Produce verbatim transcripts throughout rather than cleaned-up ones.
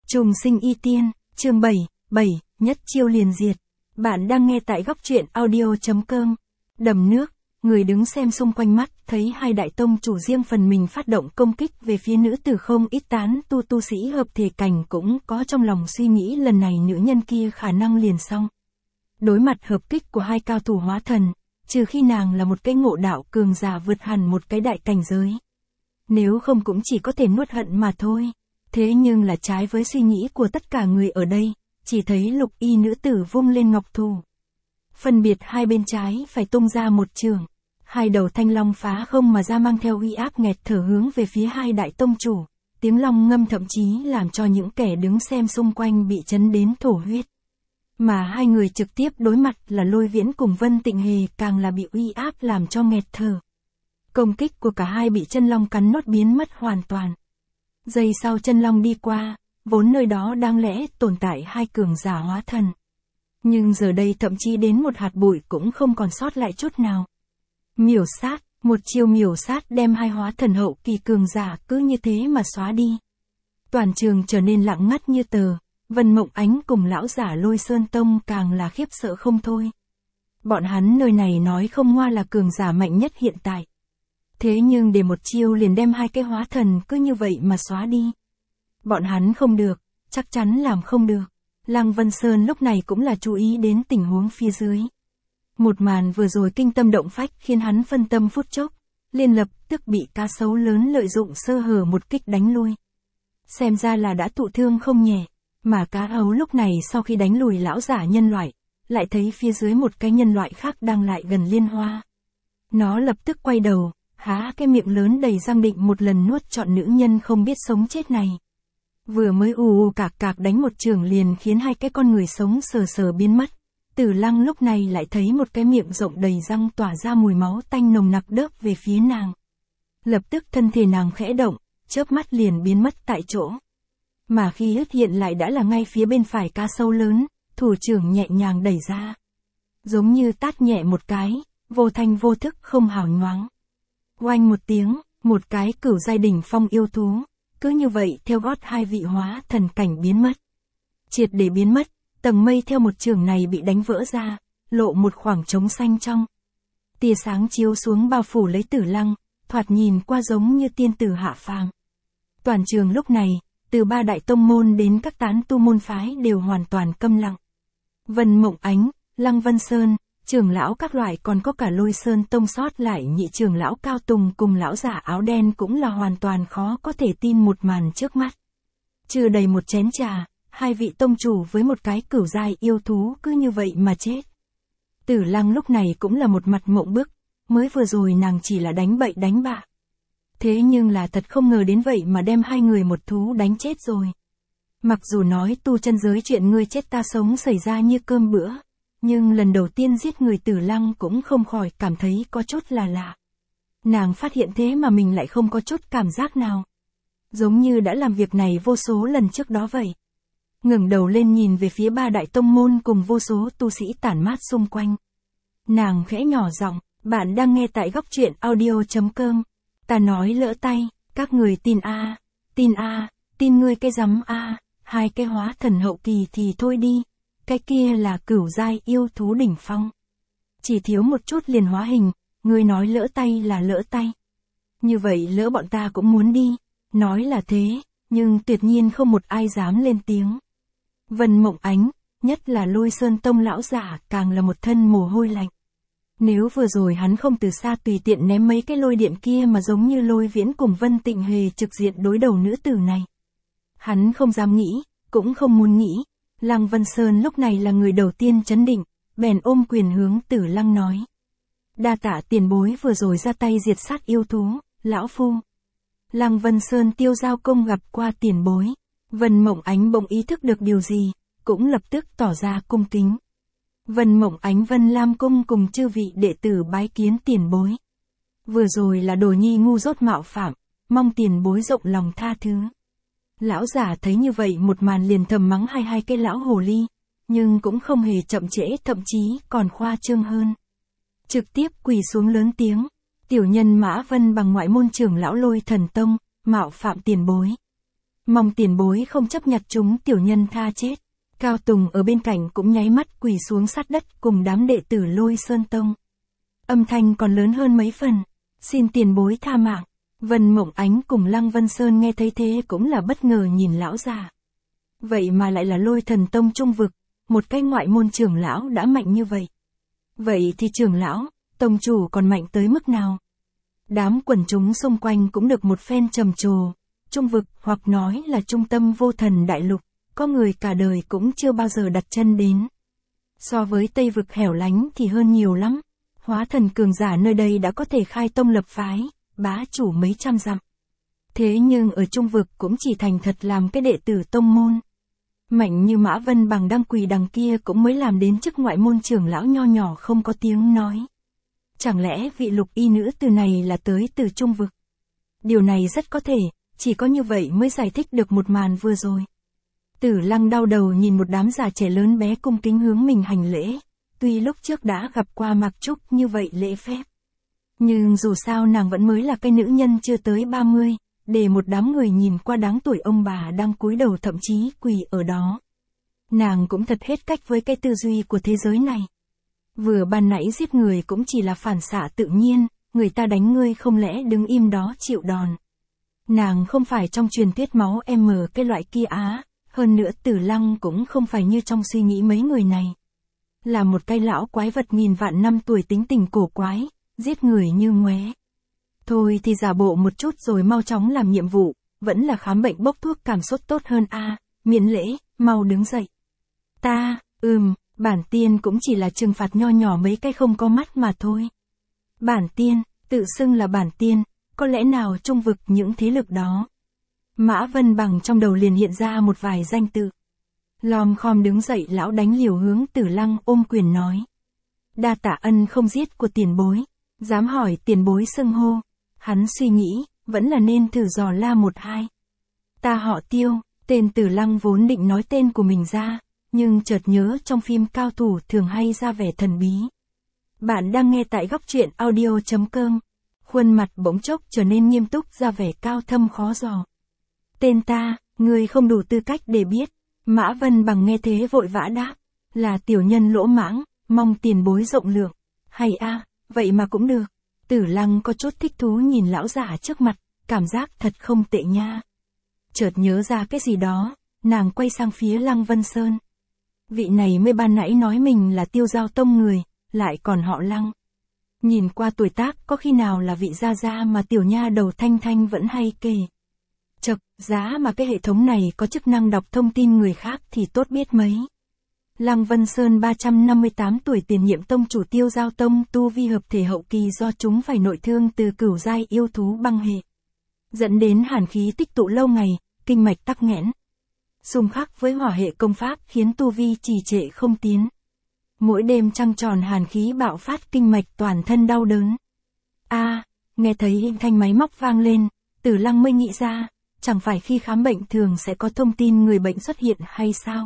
Trùng sinh y tiên, chương bảy, bảy, nhất chiêu liền diệt. Bạn đang nghe tại góc truyện audio chấm com. Đầm nước, người đứng xem xung quanh mắt, thấy hai đại tông chủ riêng phần mình phát động công kích về phía nữ tử, không ít tán tu tu sĩ hợp thể cảnh cũng có trong lòng suy nghĩ lần này nữ nhân kia khả năng liền xong. Đối mặt hợp kích của hai cao thủ hóa thần, trừ khi nàng là một cái ngộ đạo cường giả vượt hẳn một cái đại cảnh giới. Nếu không cũng chỉ có thể nuốt hận mà thôi. Thế nhưng là trái với suy nghĩ của tất cả người ở đây, chỉ thấy lục y nữ tử vung lên ngọc thù. Phân biệt hai bên trái phải tung ra một trường. Hai đầu thanh long phá không mà ra, mang theo uy áp nghẹt thở hướng về phía hai đại tông chủ. Tiếng long ngâm thậm chí làm cho những kẻ đứng xem xung quanh bị chấn đến thổ huyết. Mà hai người trực tiếp đối mặt là Lôi Viễn cùng Vân Tịnh Hề càng là bị uy áp làm cho nghẹt thở. Công kích của cả hai bị chân long cắn nốt biến mất hoàn toàn. Giây sau chân long đi qua, vốn nơi đó đáng lẽ tồn tại hai cường giả hóa thần. Nhưng giờ đây thậm chí đến một hạt bụi cũng không còn sót lại chút nào. Miểu sát, một chiêu miểu sát đem hai hóa thần hậu kỳ cường giả cứ như thế mà xóa đi. Toàn trường trở nên lặng ngắt như tờ, Vân Mộng Ánh cùng lão giả Lôi Sơn Tông càng là khiếp sợ không thôi. Bọn hắn nơi này nói không ngoa là cường giả mạnh nhất hiện tại. Thế nhưng để một chiêu liền đem hai cái hóa thần cứ như vậy mà xóa đi. Bọn hắn không được, chắc chắn làm không được. Lăng Vân Sơn lúc này cũng là chú ý đến tình huống phía dưới. Một màn vừa rồi kinh tâm động phách khiến hắn phân tâm phút chốc, liền lập tức bị cá sấu lớn lợi dụng sơ hở một kích đánh lui. Xem ra là đã thụ thương không nhẹ, mà cá ấu lúc này sau khi đánh lùi lão giả nhân loại, lại thấy phía dưới một cái nhân loại khác đang lại gần Liên Hoa. Nó lập tức quay đầu, há cái miệng lớn đầy răng định một lần nuốt trọn nữ nhân không biết sống chết này. Vừa mới ù ù cạc cạc đánh một trường liền khiến hai cái con người sống sờ sờ biến mất. Tử Lăng lúc này lại thấy một cái miệng rộng đầy răng tỏa ra mùi máu tanh nồng nặc đớp về phía nàng. Lập tức thân thể nàng khẽ động, chớp mắt liền biến mất tại chỗ. Mà khi ướt hiện lại đã là ngay phía bên phải cá sấu lớn, thủ trưởng nhẹ nhàng đẩy ra. Giống như tát nhẹ một cái, vô thanh vô thức không hào nhoáng. Oanh một tiếng, một cái cửu giai đỉnh phong yêu thú, cứ như vậy theo gót hai vị hóa thần cảnh biến mất. Triệt để biến mất, tầng mây theo một trường này bị đánh vỡ ra, lộ một khoảng trống xanh trong. Tia sáng chiếu xuống bao phủ lấy Tử Lăng, thoạt nhìn qua giống như tiên tử hạ phàm. Toàn trường lúc này, từ ba đại tông môn đến các tán tu môn phái đều hoàn toàn câm lặng. Vân Mộng Ánh, Lăng Vân Sơn, trưởng lão các loại còn có cả Lôi Sơn Tông sót lại nhị trưởng lão Cao Tùng cùng lão giả áo đen cũng là hoàn toàn khó có thể tin một màn trước mắt. Chưa đầy một chén trà, hai vị tông chủ với một cái cửu giai yêu thú cứ như vậy mà chết. Tử Lăng lúc này cũng là một mặt mộng bức, mới vừa rồi nàng chỉ là đánh bậy đánh bạ. Thế nhưng là thật không ngờ đến vậy mà đem hai người một thú đánh chết rồi. Mặc dù nói tu chân giới chuyện ngươi chết ta sống xảy ra như cơm bữa, nhưng lần đầu tiên giết người Tử Lăng cũng không khỏi cảm thấy có chút là lạ. Nàng phát hiện thế mà mình lại không có chút cảm giác nào. Giống như đã làm việc này vô số lần trước đó vậy. Ngẩng đầu lên nhìn về phía ba đại tông môn cùng vô số tu sĩ tản mát xung quanh. Nàng khẽ nhỏ giọng, bạn đang nghe tại góc truyện audio chấm com. Ta nói lỡ tay, các người tin a, à, tin a, à, tin ngươi cái rắm a, à, hai cái hóa thần hậu kỳ thì thôi đi. Cái kia là cửu giai yêu thú đỉnh phong. Chỉ thiếu một chút liền hóa hình, ngươi nói lỡ tay là lỡ tay. Như vậy lỡ bọn ta cũng muốn đi, nói là thế, nhưng tuyệt nhiên không một ai dám lên tiếng. Vân Mộng Ánh, nhất là Lôi Sơn Tông lão giả càng là một thân mồ hôi lạnh. Nếu vừa rồi hắn không từ xa tùy tiện ném mấy cái lôi điện kia mà giống như Lôi Viễn cùng Vân Tịnh Hề trực diện đối đầu nữ tử này. Hắn không dám nghĩ, cũng không muốn nghĩ. Lăng Vân Sơn lúc này là người đầu tiên chấn định, bèn ôm quyền hướng Tử Lăng nói. Đa tạ tiền bối vừa rồi ra tay diệt sát yêu thú, lão phu. Lăng Vân Sơn tiêu giao công gặp qua tiền bối. Vân Mộng Ánh bỗng ý thức được điều gì, cũng lập tức tỏ ra cung kính. Vân Mộng Ánh Vân Lam Cung cùng chư vị đệ tử bái kiến tiền bối. Vừa rồi là đồ nhi ngu dốt mạo phạm, mong tiền bối rộng lòng tha thứ. Lão giả thấy như vậy một màn liền thầm mắng hai hai cái lão hồ ly, nhưng cũng không hề chậm trễ, thậm chí còn khoa trương hơn. Trực tiếp quỳ xuống lớn tiếng, tiểu nhân Mã Vân bằng ngoại môn trưởng lão Lôi Thần Tông, mạo phạm tiền bối. Mong tiền bối không chấp nhặt chúng tiểu nhân tha chết. Cao Tùng ở bên cạnh cũng nháy mắt quỳ xuống sát đất cùng đám đệ tử Lôi Sơn Tông. Âm thanh còn lớn hơn mấy phần. Xin tiền bối tha mạng. Vân Mộng Ánh cùng Lăng Vân Sơn nghe thấy thế cũng là bất ngờ nhìn lão già. Vậy mà lại là Lôi Thần Tông trung vực, một cái ngoại môn trưởng lão đã mạnh như vậy. Vậy thì trưởng lão, tông chủ còn mạnh tới mức nào? Đám quần chúng xung quanh cũng được một phen trầm trồ. Trung vực hoặc nói là trung tâm vô thần đại lục, có người cả đời cũng chưa bao giờ đặt chân đến. So với Tây vực hẻo lánh thì hơn nhiều lắm. Hóa thần cường giả nơi đây đã có thể khai tông lập phái, bá chủ mấy trăm dặm. Thế nhưng ở trung vực cũng chỉ thành thật làm cái đệ tử tông môn. Mạnh như Mã Vân Bằng đang quỳ đằng kia cũng mới làm đến chức ngoại môn trưởng lão nho nhỏ không có tiếng nói. Chẳng lẽ vị lục y nữ từ này là tới từ trung vực? Điều này rất có thể, chỉ có như vậy mới giải thích được một màn vừa rồi. Tử Lăng đau đầu nhìn một đám già trẻ lớn bé cung kính hướng mình hành lễ, tuy lúc trước đã gặp qua Mạc Trúc như vậy lễ phép. Nhưng dù sao nàng vẫn mới là cái nữ nhân chưa tới ba mươi, để một đám người nhìn qua đáng tuổi ông bà đang cúi đầu thậm chí quỳ ở đó. Nàng cũng thật hết cách với cái tư duy của thế giới này. Vừa ban nãy giết người cũng chỉ là phản xạ tự nhiên, người ta đánh ngươi không lẽ đứng im đó chịu đòn. Nàng không phải trong truyền thuyết máu em cái loại kia á, hơn nữa Tử Lăng cũng không phải như trong suy nghĩ mấy người này. Là một cái lão quái vật nghìn vạn năm tuổi tính tình cổ quái, giết người như ngoé. Thôi thì giả bộ một chút rồi mau chóng làm nhiệm vụ, vẫn là khám bệnh bốc thuốc cảm sốt tốt hơn a. Miễn lễ, mau đứng dậy. Ta, ừm, bản tiên cũng chỉ là trừng phạt nho nhỏ mấy cái không có mắt mà thôi. Bản tiên, tự xưng là bản tiên, có lẽ nào trung vực những thế lực đó. Mã Vân Bằng trong đầu liền hiện ra một vài danh tự. Lom khom đứng dậy lão đánh liều hướng Tử Lăng ôm quyền nói. Đa tạ ân không giết của tiền bối, dám hỏi tiền bối xưng hô. Hắn suy nghĩ, vẫn là nên thử dò la một hai. Ta họ Tiêu, tên Tử Lăng vốn định nói tên của mình ra, nhưng chợt nhớ trong phim cao thủ thường hay ra vẻ thần bí. Bạn đang nghe tại góc truyện audio chấm com. Khuôn mặt bỗng chốc trở nên nghiêm túc ra vẻ cao thâm khó dò. Tên ta, người không đủ tư cách để biết. Mã Vân Bằng nghe thế vội vã đáp. Là tiểu nhân lỗ mãng, mong tiền bối rộng lượng. Hay a, vậy mà cũng được. Tử Lăng có chút thích thú nhìn lão giả trước mặt, cảm giác thật không tệ nha. Chợt nhớ ra cái gì đó, nàng quay sang phía Lăng Vân Sơn. Vị này mới ban nãy nói mình là Tiêu Giao Tông người, lại còn họ Lăng. Nhìn qua tuổi tác có khi nào là vị gia gia mà tiểu nha đầu Thanh Thanh vẫn hay kể. Chật, giá mà cái hệ thống này có chức năng đọc thông tin người khác thì tốt biết mấy. Lăng Vân Sơn ba trăm năm mươi tám tuổi tiền nhiệm tông chủ Tiêu Giao Tông tu vi hợp thể hậu kỳ do chúng phải nội thương từ cửu giai yêu thú băng hệ. Dẫn đến hàn khí tích tụ lâu ngày, kinh mạch tắc nghẽn. Xung khắc với hỏa hệ công pháp khiến tu vi trì trệ không tiến. Mỗi đêm trăng tròn hàn khí bạo phát kinh mạch toàn thân đau đớn. A, à, nghe thấy hình thanh máy móc vang lên, Tử Lăng mới nghĩ ra, chẳng phải khi khám bệnh thường sẽ có thông tin người bệnh xuất hiện hay sao?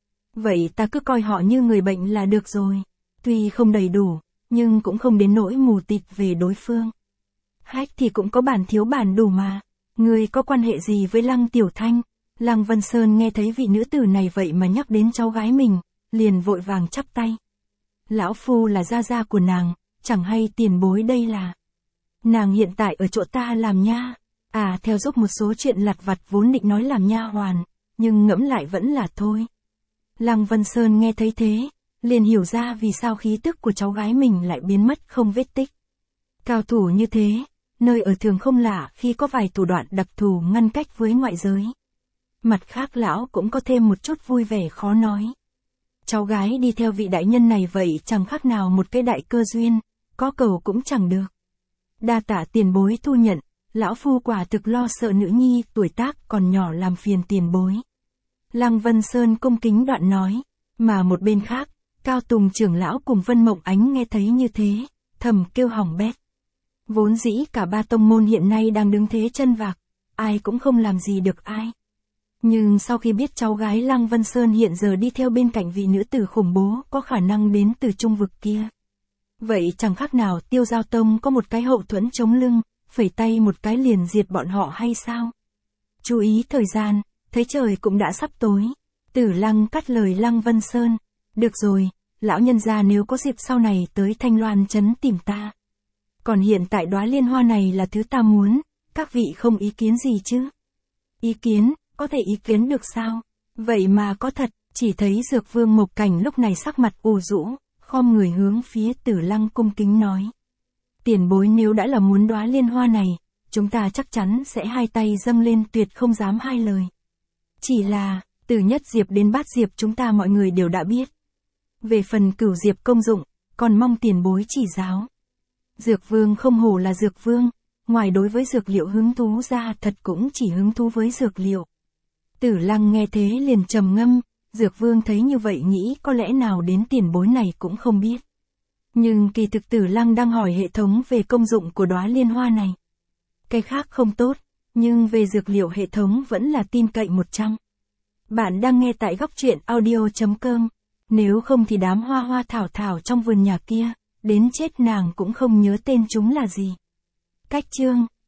Vậy ta cứ coi họ như người bệnh là được rồi. Tuy không đầy đủ, nhưng cũng không đến nỗi mù tịt về đối phương. Hách thì cũng có bản thiếu bản đủ mà. Người có quan hệ gì với Lăng Tiểu Thanh? Lăng Vân Sơn nghe thấy vị nữ tử này vậy mà nhắc đến cháu gái mình, liền vội vàng chắp tay. Lão phu là gia gia của nàng, chẳng hay tiền bối đây là. Nàng hiện tại ở chỗ ta làm nha. À, theo giúp một số chuyện lặt vặt vốn định nói làm nha hoàn, nhưng ngẫm lại vẫn là thôi. Lăng Vân Sơn nghe thấy thế, liền hiểu ra vì sao khí tức của cháu gái mình lại biến mất không vết tích. Cao thủ như thế, nơi ở thường không lạ khi có vài thủ đoạn đặc thù ngăn cách với ngoại giới. Mặt khác lão cũng có thêm một chút vui vẻ khó nói. Cháu gái đi theo vị đại nhân này vậy chẳng khác nào một cái đại cơ duyên, có cầu cũng chẳng được. Đa tạ tiền bối thu nhận, lão phu quả thực lo sợ nữ nhi tuổi tác còn nhỏ làm phiền tiền bối. Lăng Vân Sơn cung kính đoạn nói, mà một bên khác, Cao Tùng trưởng lão cùng Vân Mộng Ánh nghe thấy như thế, thầm kêu hỏng bét. Vốn dĩ cả ba tông môn hiện nay đang đứng thế chân vạc, ai cũng không làm gì được ai. Nhưng sau khi biết cháu gái Lăng Vân Sơn hiện giờ đi theo bên cạnh vị nữ tử khủng bố có khả năng đến từ trung vực kia. Vậy chẳng khác nào Tiêu Giao Tông có một cái hậu thuẫn chống lưng, phẩy tay một cái liền diệt bọn họ hay sao? Chú ý thời gian, thấy trời cũng đã sắp tối. Tử Lăng cắt lời Lăng Vân Sơn. Được rồi, lão nhân gia nếu có dịp sau này tới Thanh Loan trấn tìm ta. Còn hiện tại đóa liên hoa này là thứ ta muốn, các vị không ý kiến gì chứ? Ý kiến, có thể ý kiến được sao? Vậy mà có thật, chỉ thấy Dược Vương Mộc Cảnh lúc này sắc mặt u rũ, khom người hướng phía Tử Lăng cung kính nói. Tiền bối nếu đã là muốn đóa liên hoa này, chúng ta chắc chắn sẽ hai tay dâng lên tuyệt không dám hai lời. Chỉ là, từ nhất diệp đến bát diệp chúng ta mọi người đều đã biết. Về phần cửu diệp công dụng, còn mong tiền bối chỉ giáo. Dược Vương không hổ là Dược Vương, ngoài đối với dược liệu hứng thú ra thật cũng chỉ hứng thú với dược liệu. Tử Lăng nghe thế liền trầm ngâm, Dược Vương thấy như vậy nghĩ có lẽ nào đến tiền bối này cũng không biết. Nhưng kỳ thực Tử Lăng đang hỏi hệ thống về công dụng của đóa liên hoa này. Cái khác không tốt, nhưng về dược liệu hệ thống vẫn là tin cậy một trăm. Bạn đang nghe tại góc truyện audio chấm com. Nếu không thì đám hoa hoa thảo thảo trong vườn nhà kia, đến chết nàng cũng không nhớ tên chúng là gì. Cách chương